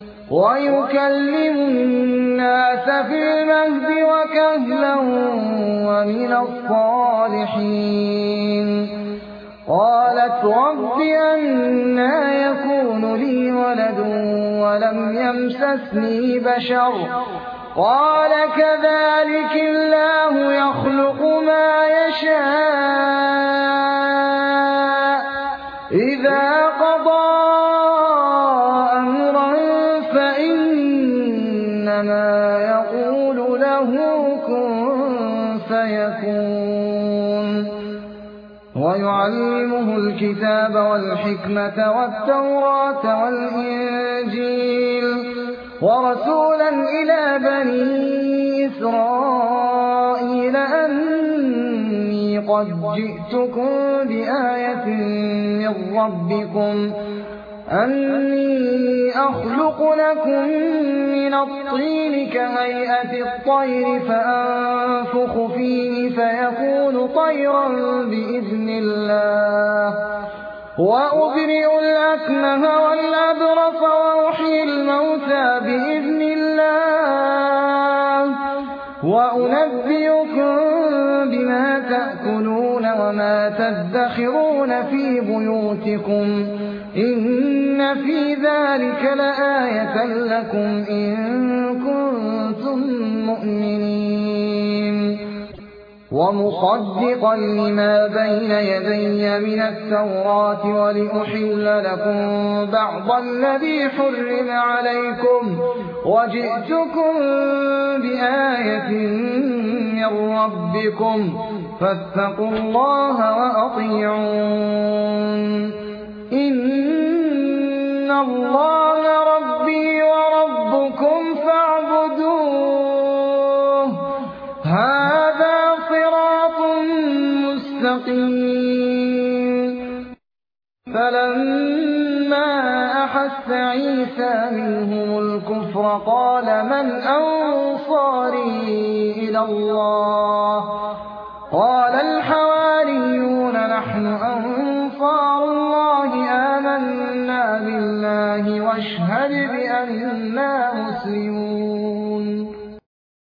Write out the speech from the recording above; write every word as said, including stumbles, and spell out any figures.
ويكلم الناس في المهد وكهلا ومن الصالحين. قالت رب أنى يكون لي ولد ولم يمسسني بشر قال كذلك الله يخلق ما يشاء إذا قضى أمرا فإنما يقول له كن فيكون. ويعلمه الكتاب والحكمة والتوراة والإنجيل ورسولا إلى بني إسرائيل أني قد جئتكم بآية من ربكم أني أخلق لكم من الطين كهيئة الطير فأنفخ فيه فيكون طيرا بإذن الله وأبرئ الأكمه والأبرص وأحيي الموتى بإذن الله وأنبئكم بما تأكلون وما تدخرون في بيوتكم إن في ذلك لآية لكم إن كنتم مؤمنين. ومصدقا لما بين يدي من التوراة ولأحل لكم بعض الذي حرم عليكم وجئتكم بآية من ربكم فاتقوا الله وأطيعون. إن الله ربي وربكم فاعبدوه هذا صراط مستقيم. فلما أحس عيسى منهم الكفر قال من أنصاري إلى الله قال الحواريون نحن أنصار الله آمنا بالله واشهد بأننا مسلمون.